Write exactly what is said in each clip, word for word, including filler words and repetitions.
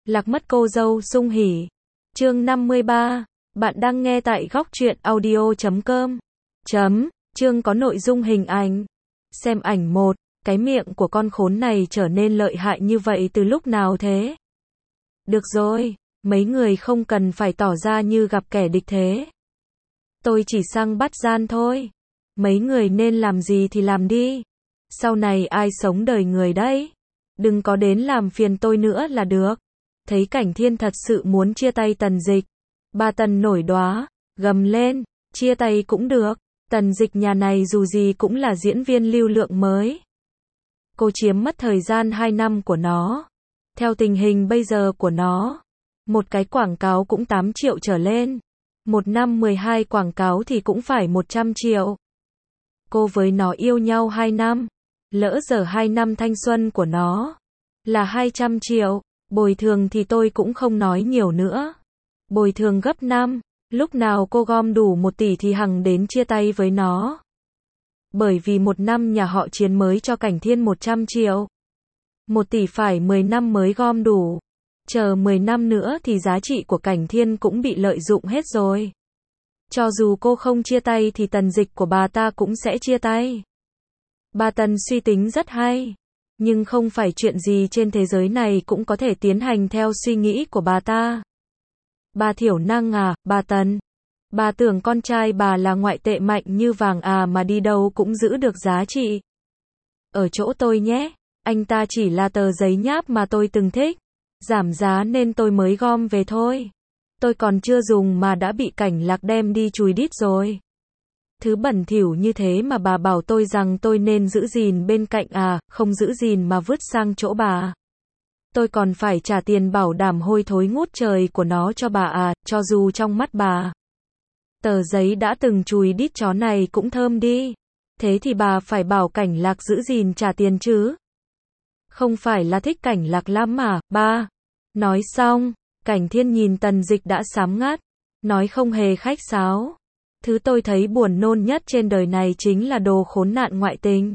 Lạc mất cô dâu sung hỉ. Chương năm mươi ba. Bạn đang nghe tại góc truyện audio chấm com. Chấm, chương có nội dung hình ảnh. Xem ảnh một, cái miệng của con khốn này trở nên lợi hại như vậy từ lúc nào thế? Được rồi, mấy người không cần phải tỏ ra như gặp kẻ địch thế. Tôi chỉ sang bắt gian thôi. Mấy người nên làm gì thì làm đi. Sau này ai sống đời người đấy. Đừng có đến làm phiền tôi nữa là được. Thấy Cảnh Thiên thật sự muốn chia tay Tần Dịch. Ba Tần nổi đoá, gầm lên, chia tay cũng được. Tần Dịch nhà này dù gì cũng là diễn viên lưu lượng mới. Cô chiếm mất thời gian hai năm của nó. Theo tình hình bây giờ của nó, một cái quảng cáo cũng tám triệu trở lên. Một năm mười hai quảng cáo thì cũng phải một trăm triệu. Cô với nó yêu nhau hai năm. Lỡ dở hai năm thanh xuân của nó là hai trăm triệu. Bồi thường thì tôi cũng không nói nhiều nữa. Bồi thường gấp năm. Lúc nào cô gom đủ một tỷ thì hằng đến chia tay với nó. Bởi vì một năm nhà họ Chiến mới cho Cảnh Thiên một trăm triệu. Một tỷ phải mười năm mới gom đủ. Chờ mười năm nữa thì giá trị của Cảnh Thiên cũng bị lợi dụng hết rồi. Cho dù cô không chia tay thì Tần Dịch của bà ta cũng sẽ chia tay. Bà Tần suy tính rất hay. Nhưng không phải chuyện gì trên thế giới này cũng có thể tiến hành theo suy nghĩ của bà ta. Bà thiểu năng à, bà Tần. Bà tưởng con trai bà là ngoại tệ mạnh như vàng à mà đi đâu cũng giữ được giá trị. Ở chỗ tôi nhé, anh ta chỉ là tờ giấy nháp mà tôi từng thích. Giảm giá nên tôi mới gom về thôi. Tôi còn chưa dùng mà đã bị Cảnh Lạc đem đi chùi đít rồi. Thứ bẩn thỉu như thế mà bà bảo tôi rằng tôi nên giữ gìn bên cạnh à, không giữ gìn mà vứt sang chỗ bà. Tôi còn phải trả tiền bảo đảm hôi thối ngút trời của nó cho bà à, cho dù trong mắt bà. Tờ giấy đã từng chùi đít chó này cũng thơm đi. Thế thì bà phải bảo Cảnh Lạc giữ gìn trả tiền chứ. Không phải là thích Cảnh Lạc lắm mà, ba. Nói xong, Cảnh Thiên nhìn Tần Dịch đã xám ngắt. Nói không hề khách sáo. Thứ tôi thấy buồn nôn nhất trên đời này chính là đồ khốn nạn ngoại tình.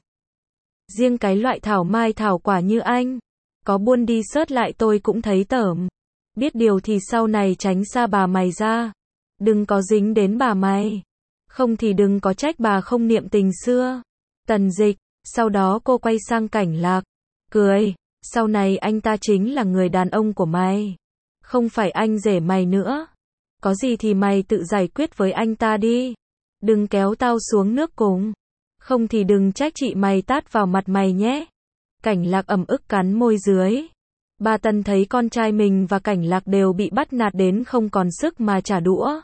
Riêng cái loại thảo mai thảo quả như anh. Có buôn đi sớt lại tôi cũng thấy tởm. Biết điều thì sau này tránh xa bà mày ra. Đừng có dính đến bà mày. Không thì đừng có trách bà không niệm tình xưa. Tần Dịch, sau đó cô quay sang Cảnh Lạc. Cười, sau này anh ta chính là người đàn ông của mày. Không phải anh rể mày nữa. Có gì thì mày tự giải quyết với anh ta đi. Đừng kéo tao xuống nước cùng. Không thì đừng trách chị mày tát vào mặt mày nhé. Cảnh Lạc ẩm ức cắn môi dưới. Bà Tần thấy con trai mình và Cảnh Lạc đều bị bắt nạt đến không còn sức mà trả đũa.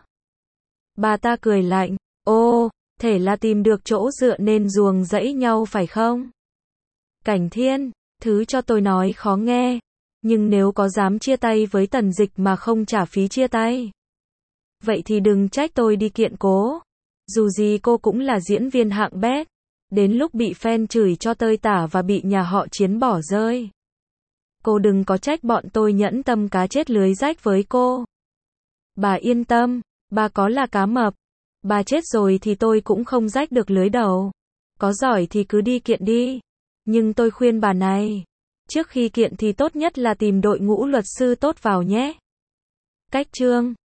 Bà ta cười lạnh. Ô, thể là tìm được chỗ dựa nên ruồng rẫy nhau phải không? Cảnh Thiên, thứ cho tôi nói khó nghe. Nhưng nếu có dám chia tay với Tần Dịch mà không trả phí chia tay, vậy thì đừng trách tôi đi kiện cố. Dù gì cô cũng là diễn viên hạng bét. Đến lúc bị fan chửi cho tơi tả và bị nhà họ Chiến bỏ rơi. Cô đừng có trách bọn tôi nhẫn tâm cá chết lưới rách với cô. Bà yên tâm, bà có là cá mập. Bà chết rồi thì tôi cũng không rách được lưới đầu. Có giỏi thì cứ đi kiện đi. Nhưng tôi khuyên bà này. Trước khi kiện thì tốt nhất là tìm đội ngũ luật sư tốt vào nhé. Cách chương.